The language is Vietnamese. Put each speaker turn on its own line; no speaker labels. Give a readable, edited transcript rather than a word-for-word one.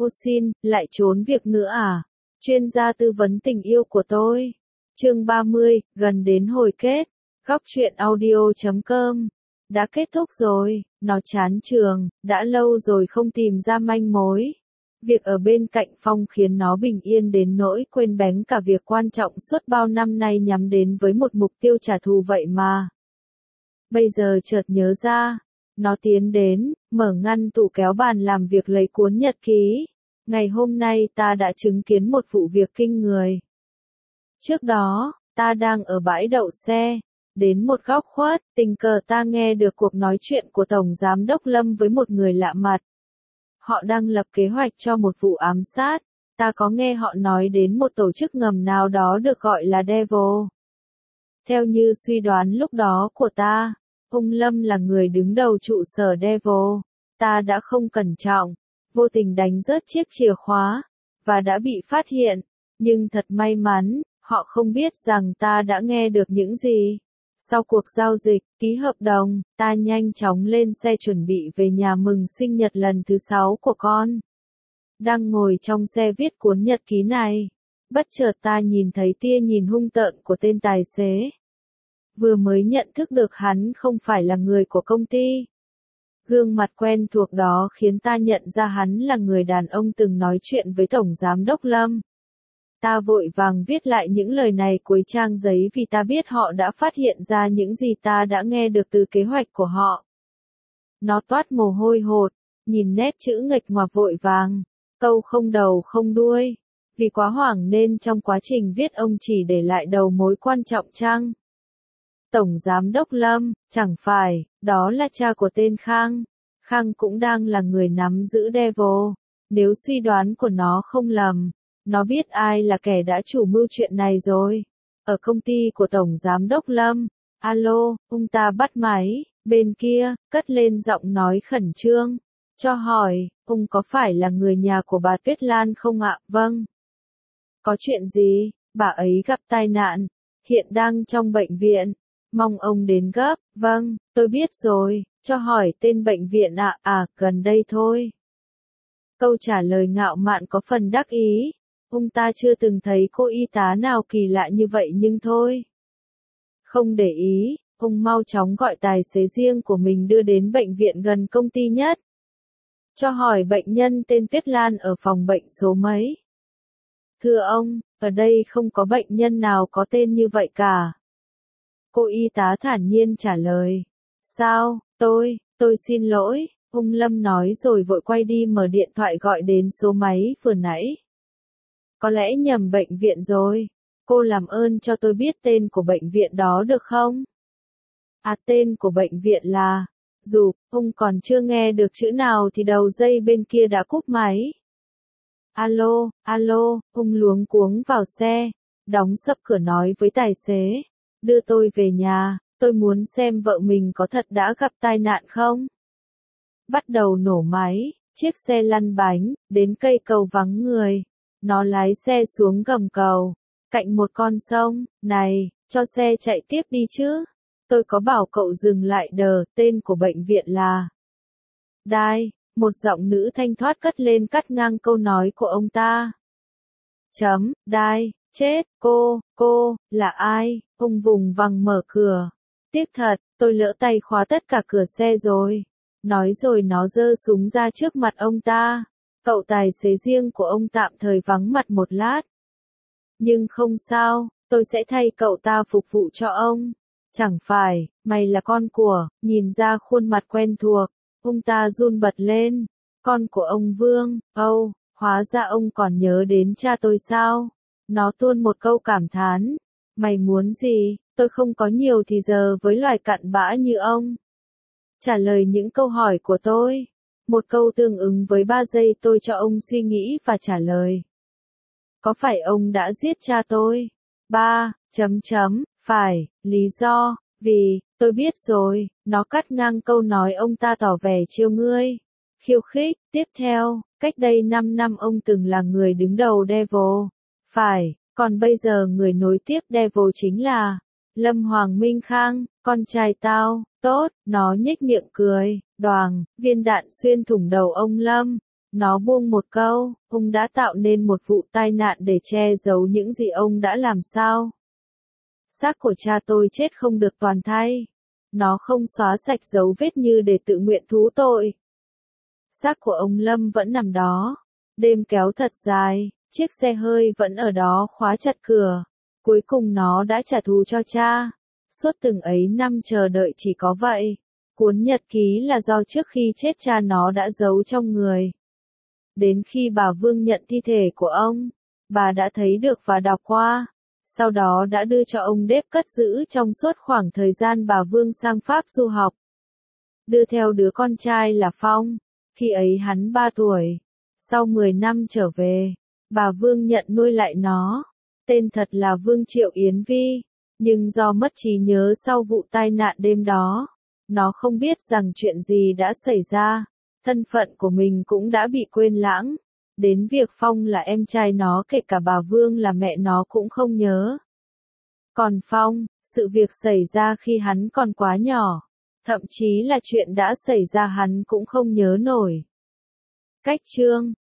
Ô xin, lại trốn việc nữa à? Chuyên gia tư vấn tình yêu của tôi. Chương 30, gần đến hồi kết. Góc truyện audio.com. Đã kết thúc rồi, nó chán trường, đã lâu rồi không tìm ra manh mối. Việc ở bên cạnh Phong khiến nó bình yên đến nỗi quên bén cả việc quan trọng suốt bao năm nay nhắm đến với một mục tiêu trả thù vậy mà. Bây giờ chợt nhớ ra, nó tiến đến, mở ngăn tủ kéo bàn làm việc lấy cuốn nhật ký. Ngày hôm nay ta đã chứng kiến một vụ việc kinh người. Trước đó, ta đang ở bãi đậu xe. Đến một góc khuất, tình cờ ta nghe được cuộc nói chuyện của Tổng Giám đốc Lâm với một người lạ mặt. Họ đang lập kế hoạch cho một vụ ám sát. Ta có nghe họ nói đến một tổ chức ngầm nào đó được gọi là Devil. Theo như suy đoán lúc đó của ta, ông Lâm là người đứng đầu trụ sở Devil. Ta đã không cẩn trọng, vô tình đánh rớt chiếc chìa khóa, và đã bị phát hiện. Nhưng thật may mắn, họ không biết rằng ta đã nghe được những gì. Sau cuộc giao dịch, ký hợp đồng, ta nhanh chóng lên xe chuẩn bị về nhà mừng sinh nhật lần thứ 6 của con. Đang ngồi trong xe viết cuốn nhật ký này, bất chợt ta nhìn thấy tia nhìn hung tợn của tên tài xế. Vừa mới nhận thức được hắn không phải là người của công ty. Gương mặt quen thuộc đó khiến ta nhận ra hắn là người đàn ông từng nói chuyện với Tổng Giám đốc Lâm. Ta vội vàng viết lại những lời này cuối trang giấy vì ta biết họ đã phát hiện ra những gì ta đã nghe được từ kế hoạch của họ. Nó toát mồ hôi hột, nhìn nét chữ nghịch ngoạc vội vàng, câu không đầu không đuôi. Vì quá hoảng nên trong quá trình viết ông chỉ để lại đầu mối quan trọng chăng? Tổng Giám đốc Lâm, chẳng phải, đó là cha của tên Khang. Khang cũng đang là người nắm giữ Devil. Nếu suy đoán của nó không lầm, nó biết ai là kẻ đã chủ mưu chuyện này rồi. Ở công ty của Tổng Giám đốc Lâm, alo, ông ta bắt máy, bên kia, cất lên giọng nói khẩn trương. Cho hỏi, ông có phải là người nhà của bà Tuyết Lan không ạ? Vâng. Có chuyện gì? Bà ấy gặp tai nạn, hiện đang trong bệnh viện. Mong ông đến gấp. Vâng, tôi biết rồi, cho hỏi tên bệnh viện ạ? Gần đây thôi. Câu trả lời ngạo mạn có phần đắc ý. Ông ta chưa từng thấy cô y tá nào kỳ lạ như vậy nhưng thôi. Không để ý, ông mau chóng gọi tài xế riêng của mình đưa đến bệnh viện gần công ty nhất. Cho hỏi bệnh nhân tên Tuyết Lan ở phòng bệnh số mấy. Thưa ông, ở đây không có bệnh nhân nào có tên như vậy cả. Cô y tá thản nhiên trả lời. Sao, tôi xin lỗi, ông Lâm nói rồi vội quay đi mở điện thoại gọi đến số máy vừa nãy. Có lẽ nhầm bệnh viện rồi. Cô làm ơn cho tôi biết tên của bệnh viện đó được không? Tên của bệnh viện là... Dù, ông còn chưa nghe được chữ nào thì đầu dây bên kia đã cúp máy. Alo, ông luống cuống vào xe, đóng sập cửa nói với tài xế. Đưa tôi về nhà, tôi muốn xem vợ mình có thật đã gặp tai nạn không? Bắt đầu nổ máy, chiếc xe lăn bánh, đến cây cầu vắng người. Nó lái xe xuống gầm cầu, cạnh một con sông. Này, cho xe chạy tiếp đi chứ. Tôi có bảo cậu dừng lại đờ, tên của bệnh viện là... Đai, một giọng nữ thanh thoát cất lên cắt ngang câu nói của ông ta. Đai, chết, cô, là ai? Ông vùng vằng mở cửa. Tiếc thật, tôi lỡ tay khóa tất cả cửa xe rồi. Nói rồi nó giơ súng ra trước mặt ông ta. Cậu tài xế riêng của ông tạm thời vắng mặt một lát. Nhưng không sao, tôi sẽ thay cậu ta phục vụ cho ông. Chẳng phải, mày là con của, nhìn ra khuôn mặt quen thuộc. Ông ta run bật lên. Con của ông Vương, hóa ra ông còn nhớ đến cha tôi sao? Nó tuôn một câu cảm thán. Mày muốn gì? Tôi không có nhiều thì giờ với loài cặn bã như ông. Trả lời những câu hỏi của tôi. Một câu tương ứng với 3 giây tôi cho ông suy nghĩ và trả lời. Có phải ông đã giết cha tôi? Phải, lý do, vì, tôi biết rồi, nó cắt ngang câu nói ông ta tỏ vẻ trêu ngươi. Khiêu khích, tiếp theo, cách đây 5 năm ông từng là người đứng đầu Devil. Phải, còn bây giờ người nối tiếp Devil chính là Lâm Hoàng Minh Khang, con trai tao. Tốt, nó nhếch miệng cười, đoàng, viên đạn xuyên thủng đầu ông Lâm. Nó buông một câu, ông đã tạo nên một vụ tai nạn để che giấu những gì ông đã làm sao? Xác của cha tôi chết không được toàn thây. Nó không xóa sạch dấu vết như để tự nguyện thú tội. Xác của ông Lâm vẫn nằm đó. Đêm kéo thật dài, chiếc xe hơi vẫn ở đó khóa chặt cửa. Cuối cùng nó đã trả thù cho cha. Suốt từng ấy năm chờ đợi chỉ có vậy. Cuốn nhật ký là do trước khi chết cha nó đã giấu trong người. Đến khi bà Vương nhận thi thể của ông, bà đã thấy được và đọc qua. Sau đó đã đưa cho ông Đếp cất giữ trong suốt khoảng thời gian bà Vương sang Pháp du học. Đưa theo đứa con trai là Phong. Khi ấy hắn 3 tuổi. Sau 10 năm trở về, bà Vương nhận nuôi lại nó. Tên thật là Vương Triệu Yến Vi. Nhưng do mất trí nhớ sau vụ tai nạn đêm đó, nó không biết rằng chuyện gì đã xảy ra. Thân phận của mình cũng đã bị quên lãng. Đến việc Phong là em trai nó kể cả bà Vương là mẹ nó cũng không nhớ. Còn Phong, sự việc xảy ra khi hắn còn quá nhỏ. Thậm chí là chuyện đã xảy ra hắn cũng không nhớ nổi. Cách chương